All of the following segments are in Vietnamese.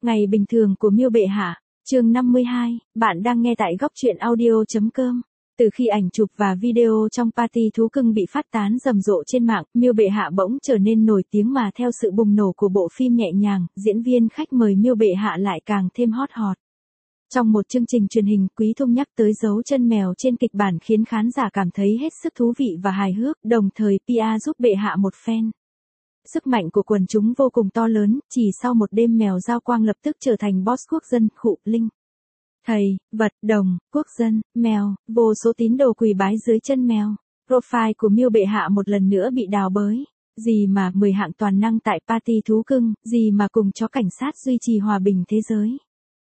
Ngày bình thường của Miêu bệ hạ, chương 52, bạn đang nghe tại góc truyện audio.com. Từ khi ảnh chụp và video trong party thú cưng bị phát tán rầm rộ trên mạng, Miêu bệ hạ bỗng trở nên nổi tiếng mà theo sự bùng nổ của bộ phim nhẹ nhàng, diễn viên khách mời Miêu bệ hạ lại càng thêm hot hot. Trong một chương trình truyền hình, Quý Thông nhắc tới dấu chân mèo trên kịch bản khiến khán giả cảm thấy hết sức thú vị và hài hước, đồng thời PR giúp bệ hạ một phen. Sức mạnh của quần chúng vô cùng to lớn, chỉ sau một đêm mèo Giao Quang lập tức trở thành boss quốc dân, khụ linh. Thầy, vật, đồng, quốc dân, mèo, vô số tín đồ quỳ bái dưới chân mèo. Profile của Miêu bệ hạ một lần nữa bị đào bới. Gì mà 10 hạng toàn năng tại party thú cưng, gì mà cùng chó cảnh sát duy trì hòa bình thế giới.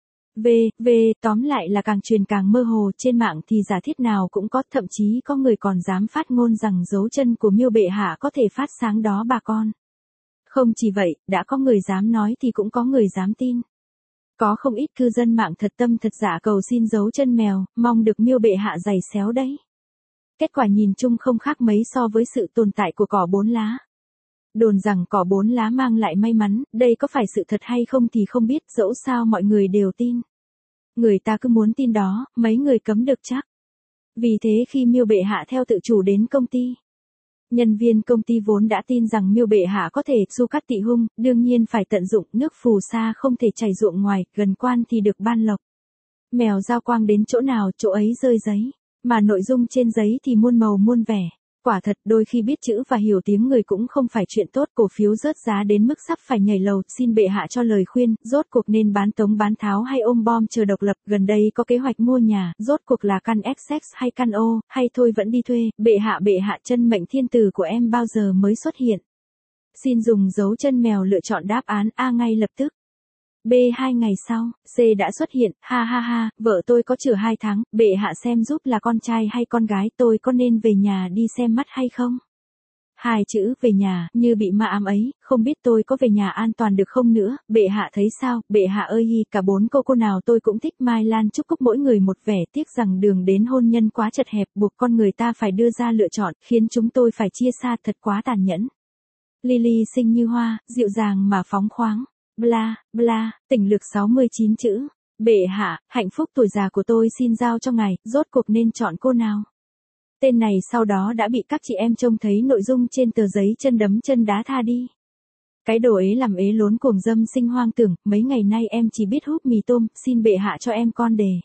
Tóm lại là càng truyền càng mơ hồ, trên mạng thì giả thiết nào cũng có, thậm chí có người còn dám phát ngôn rằng dấu chân của Miêu bệ hạ có thể phát sáng đó bà con. Không chỉ vậy, đã có người dám nói thì cũng có người dám tin. Có không ít cư dân mạng thật tâm thật giả cầu xin dấu chân mèo, mong được Miêu bệ hạ giày xéo đấy. Kết quả nhìn chung không khác mấy so với sự tồn tại của cỏ 4 lá. Đồn rằng cỏ 4 lá mang lại may mắn, đây có phải sự thật hay không thì không biết, dẫu sao mọi người đều tin. Người ta cứ muốn tin đó, mấy người cấm được chắc. Vì thế khi Miêu bệ hạ theo tự chủ đến công ty, nhân viên công ty vốn đã tin rằng Miêu bệ hạ có thể su cắt tị hung, đương nhiên phải tận dụng, nước phù sa không thể chảy ruộng ngoài, gần quan thì được ban lộc. Mèo Giao Quang đến chỗ nào chỗ ấy rơi giấy, mà nội dung trên giấy thì muôn màu muôn vẻ. Quả thật đôi khi biết chữ và hiểu tiếng người cũng không phải chuyện tốt, cổ phiếu rớt giá đến mức sắp phải nhảy lầu, xin bệ hạ cho lời khuyên, rốt cuộc nên bán tống bán tháo hay ôm bom chờ độc lập, gần đây có kế hoạch mua nhà, rốt cuộc là căn XX hay căn O, hay thôi vẫn đi thuê, bệ hạ chân mệnh thiên tử của em bao giờ mới xuất hiện. Xin dùng dấu chân mèo lựa chọn đáp án A ngay lập tức. B 2 ngày sau, C đã xuất hiện, ha ha ha, vợ tôi có chữa 2 tháng, bệ hạ xem giúp là con trai hay con gái, tôi có nên về nhà đi xem mắt hay không? 2 chữ về nhà, như bị ma ám ấy, không biết tôi có về nhà an toàn được không nữa, bệ hạ thấy sao, bệ hạ ơi hi, cả 4 cô nào tôi cũng thích, Mai Lan Trúc Cúc mỗi người một vẻ, tiếc rằng đường đến hôn nhân quá chật hẹp, buộc con người ta phải đưa ra lựa chọn, khiến chúng tôi phải chia xa, thật quá tàn nhẫn. Lily xinh như hoa, dịu dàng mà phóng khoáng. Bla, bla, tỉnh lược 69 chữ. Bệ hạ, hạnh phúc tuổi già của tôi xin giao cho ngài, rốt cuộc nên chọn cô nào? Tên này sau đó đã bị các chị em trông thấy nội dung trên tờ giấy chân đấm chân đá tha đi. Cái đồ ế làm ế lốn cuồng dâm sinh hoang tưởng, mấy ngày nay em chỉ biết húp mì tôm, xin bệ hạ cho em con đề.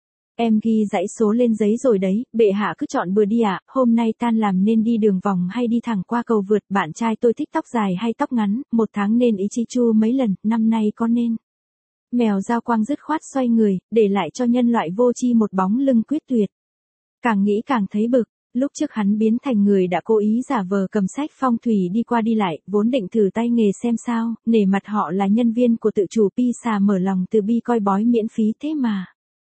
Em ghi dãy số lên giấy rồi đấy, bệ hạ cứ chọn bừa đi ạ, hôm nay tan làm nên đi đường vòng hay đi thẳng qua cầu vượt, bạn trai tôi thích tóc dài hay tóc ngắn, 1 tháng nên ý chi chu mấy lần, năm nay có nên. Mèo Giao Quang dứt khoát xoay người, để lại cho nhân loại vô tri một bóng lưng quyết tuyệt. Càng nghĩ càng thấy bực, lúc trước hắn biến thành người đã cố ý giả vờ cầm sách phong thủy đi qua đi lại, vốn định thử tay nghề xem sao, nể mặt họ là nhân viên của tự chủ Pizza mở lòng từ bi coi bói miễn phí thế mà.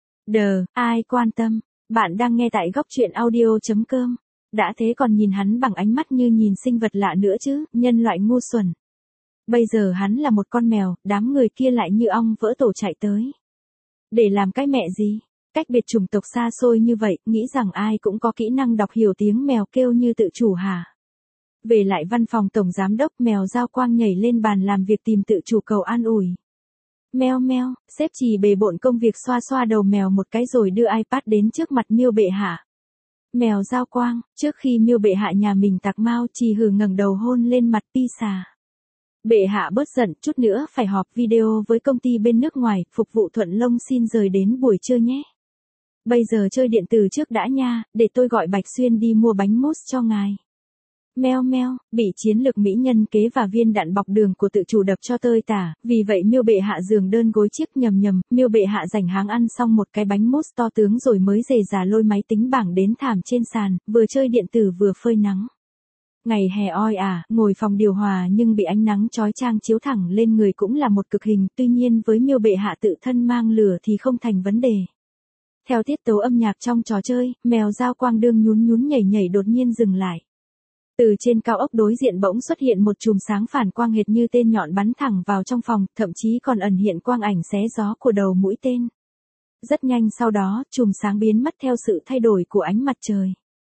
Ai quan tâm, bạn đang nghe tại góc truyện audio.com. Đã thế còn nhìn hắn bằng ánh mắt như nhìn sinh vật lạ nữa chứ, nhân loại ngu xuẩn. Bây giờ hắn là một con mèo, đám người kia lại như ong vỡ tổ chạy tới. Để làm cái mẹ gì? Cách biệt chủng tộc xa xôi như vậy, nghĩ rằng ai cũng có kỹ năng đọc hiểu tiếng mèo kêu như tự chủ hả? Về lại văn phòng tổng giám đốc, mèo Giao Quang nhảy lên bàn làm việc tìm tự chủ cầu an ủi. Meo meo, sếp chỉ bề bộn công việc xoa xoa đầu mèo một cái rồi đưa iPad đến trước mặt Miêu bệ hạ. Mèo Giao Quang, trước khi Miêu bệ hạ nhà mình tạc mau chỉ hừ ngẩng đầu hôn lên mặt Pizza. Bệ hạ bớt giận, chút nữa phải họp video với công ty bên nước ngoài, phục vụ thuận lông xin rời đến buổi trưa nhé. Bây giờ chơi điện tử trước đã nha, để tôi gọi Bạch Xuyên đi mua bánh mousse cho ngài. Meo meo, bị chiến lược mỹ nhân kế và viên đạn bọc đường của tự chủ đập cho tơi tả, vì vậy Miêu bệ hạ giường đơn gối chiếc nhầm, Miêu bệ hạ rảnh háng ăn xong một cái bánh mousse to tướng rồi mới rề rà lôi máy tính bảng đến thảm trên sàn, vừa chơi điện tử vừa phơi nắng. Ngày hè oi ả, ngồi phòng điều hòa nhưng bị ánh nắng chói chang chiếu thẳng lên người cũng là một cực hình, tuy nhiên với Miêu bệ hạ tự thân mang lửa thì không thành vấn đề. Theo tiết tấu âm nhạc trong trò chơi, mèo Giao Quang đương nhún nhảy đột nhiên dừng lại. Từ trên cao ốc đối diện bỗng xuất hiện một chùm sáng phản quang hệt như tên nhọn bắn thẳng vào trong phòng, thậm chí còn ẩn hiện quang ảnh xé gió của đầu mũi tên. Rất nhanh sau đó, chùm sáng biến mất theo sự thay đổi của ánh mặt trời.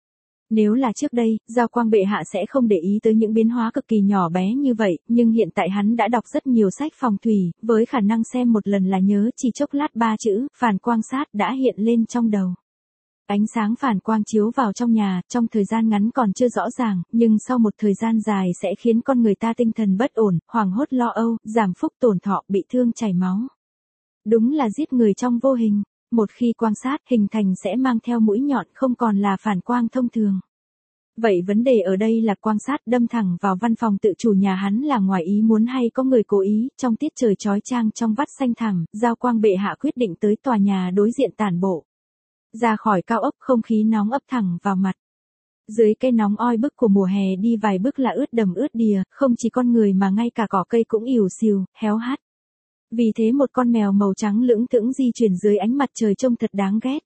Nếu là trước đây, Giao Quang bệ hạ sẽ không để ý tới những biến hóa cực kỳ nhỏ bé như vậy, nhưng hiện tại hắn đã đọc rất nhiều sách phong thủy, với khả năng xem một lần là nhớ, chỉ chốc lát ba chữ, phản quang sát đã hiện lên trong đầu. Ánh sáng phản quang chiếu vào trong nhà, trong thời gian ngắn còn chưa rõ ràng, nhưng sau một thời gian dài sẽ khiến con người ta tinh thần bất ổn, hoảng hốt lo âu, giảm phúc tổn thọ, bị thương chảy máu. Đúng là giết người trong vô hình. Một khi quan sát, hình thành sẽ mang theo mũi nhọn, không còn là phản quang thông thường. Vậy vấn đề ở đây là quan sát đâm thẳng vào văn phòng tự chủ nhà hắn là ngoài ý muốn hay có người cố ý, trong tiết trời chói chang trong vắt xanh thẳm, Giao Quang bệ hạ quyết định tới tòa nhà đối diện tản bộ. Ra khỏi cao ốc, không khí nóng ập thẳng vào mặt. Dưới cây nóng oi bức của mùa hè đi vài bước là ướt đầm ướt đìa, không chỉ con người mà ngay cả cỏ cây cũng ỉu xìu, héo hắt. Vì thế một con mèo màu trắng lững thững di chuyển dưới ánh mặt trời trông thật đáng ghét.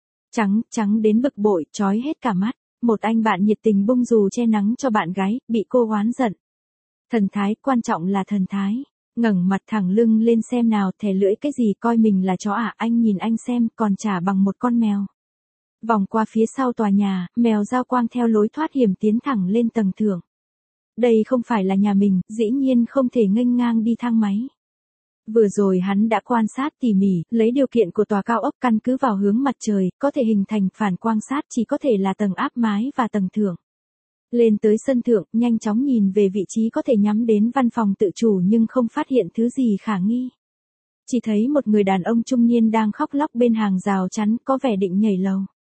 Trắng đến bực bội, chói hết cả mắt. Một anh bạn nhiệt tình bung dù che nắng cho bạn gái, bị cô oán giận. Thần thái, quan trọng là thần thái. Ngẩng mặt thẳng lưng lên xem nào, thè lưỡi cái gì, coi mình là chó à, anh nhìn anh xem, còn chả bằng một con mèo. Vòng qua phía sau tòa nhà, mèo Giao Quang theo lối thoát hiểm tiến thẳng lên tầng thượng. Đây không phải là nhà mình, dĩ nhiên không thể nghênh ngang đi thang máy. Vừa rồi hắn đã quan sát tỉ mỉ, lấy điều kiện của tòa cao ốc căn cứ vào hướng mặt trời, có thể hình thành phản quang sát chỉ có thể là tầng áp mái và tầng thượng. Lên tới sân thượng, nhanh chóng nhìn về vị trí có thể nhắm đến văn phòng tự chủ nhưng không phát hiện thứ gì khả nghi. Chỉ thấy một người đàn ông trung niên đang khóc lóc bên hàng rào chắn, có vẻ định nhảy lầu.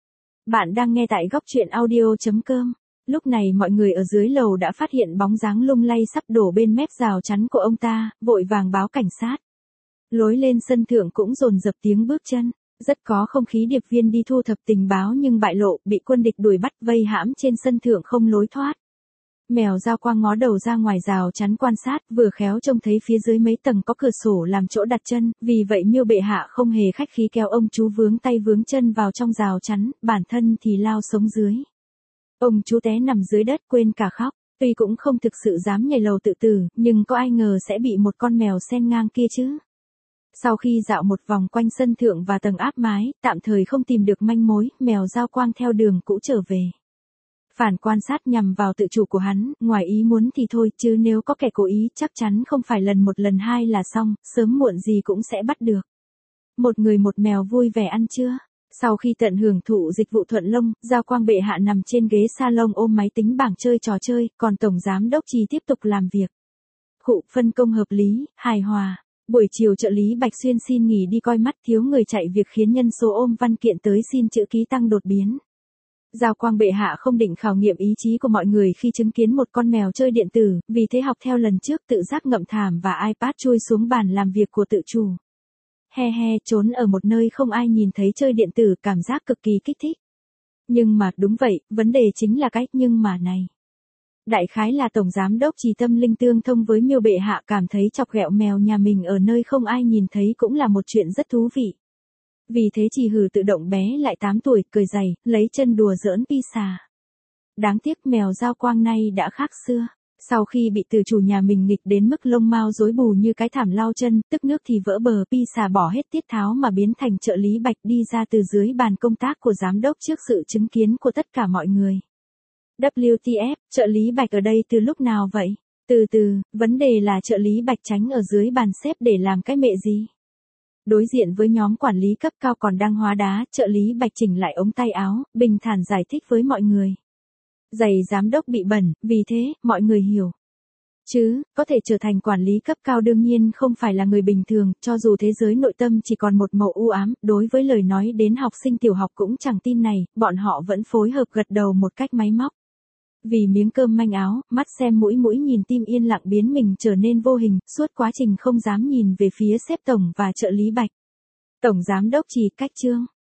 Bạn đang nghe tại góc truyện audio.com. Lúc này mọi người ở dưới lầu đã phát hiện bóng dáng lung lay sắp đổ bên mép rào chắn của ông ta, vội vàng báo cảnh sát. Lối lên sân thượng cũng dồn dập tiếng bước chân, rất có không khí điệp viên đi thu thập tình báo nhưng bại lộ, bị quân địch đuổi bắt vây hãm trên sân thượng không lối thoát. Mèo Giao Quang ngó đầu ra ngoài rào chắn quan sát, vừa khéo trông thấy phía dưới mấy tầng có cửa sổ làm chỗ đặt chân, vì vậy Miêu bệ hạ không hề khách khí kéo ông chú vướng tay vướng chân vào trong rào chắn, bản thân thì lao sống dưới. Ông chú té nằm dưới đất quên cả khóc, tuy cũng không thực sự dám nhảy lầu tự tử, nhưng có ai ngờ sẽ bị một con mèo sen ngang kia chứ. Sau khi dạo một vòng quanh sân thượng và tầng áp mái, tạm thời không tìm được manh mối, mèo Giao Quang theo đường cũ trở về. Phản quan sát nhằm vào tự chủ của hắn, ngoài ý muốn thì thôi, chứ nếu có kẻ cố ý chắc chắn không phải lần một lần hai là xong, sớm muộn gì cũng sẽ bắt được. Một người một mèo vui vẻ ăn trưa. Sau khi tận hưởng thụ dịch vụ thuận lông, Giao Quang bệ hạ nằm trên ghế salon ôm máy tính bảng chơi trò chơi, còn Tổng Giám Đốc Trì tiếp tục làm việc. Phân công hợp lý, hài hòa. Buổi chiều trợ lý Bạch Xuyên xin nghỉ đi coi mắt, thiếu người chạy việc khiến nhân số ôm văn kiện tới xin chữ ký tăng đột biến. Giao Quang bệ hạ không định khảo nghiệm ý chí của mọi người khi chứng kiến một con mèo chơi điện tử, vì thế học theo lần trước tự giác ngậm thảm và iPad chui xuống bàn làm việc của tự chủ. Trốn ở một nơi không ai nhìn thấy chơi điện tử, cảm giác cực kỳ kích thích. Nhưng mà, đúng vậy, vấn đề chính là cái nhưng mà này. Đại khái là Tổng Giám Đốc Trì tâm linh tương thông với Miêu bệ hạ, cảm thấy chọc ghẹo mèo nhà mình ở nơi không ai nhìn thấy cũng là một chuyện rất thú vị. Vì thế Trì hừ tự động bé lại 8 tuổi, cười giày, lấy chân đùa giỡn Pisa. Đáng tiếc mèo Giao Quang nay đã khác xưa. Sau khi bị từ chủ nhà mình nghịch đến mức lông mao rối bù như cái thảm lau chân, tức nước thì vỡ bờ, Pisa bỏ hết tiết tháo mà biến thành trợ lý Bạch đi ra từ dưới bàn công tác của giám đốc trước sự chứng kiến của tất cả mọi người. WTF, trợ lý Bạch ở đây từ lúc nào vậy? Vấn đề là trợ lý Bạch tránh ở dưới bàn xếp để làm cái mẹ gì? Đối diện với nhóm quản lý cấp cao còn đang hóa đá, trợ lý Bạch chỉnh lại ống tay áo, bình thản giải thích với mọi người. Giày giám đốc bị bẩn, vì thế, mọi người hiểu. Chứ, có thể trở thành quản lý cấp cao đương nhiên không phải là người bình thường, cho dù thế giới nội tâm chỉ còn một màu u ám, đối với lời nói đến học sinh tiểu học cũng chẳng tin này, bọn họ vẫn phối hợp gật đầu một cách máy móc. Vì miếng cơm manh áo, mắt xem mũi nhìn tim yên lặng biến mình trở nên vô hình, suốt quá trình không dám nhìn về phía sếp tổng và trợ lý Bạch. Tổng Giám Đốc Trì cách chương.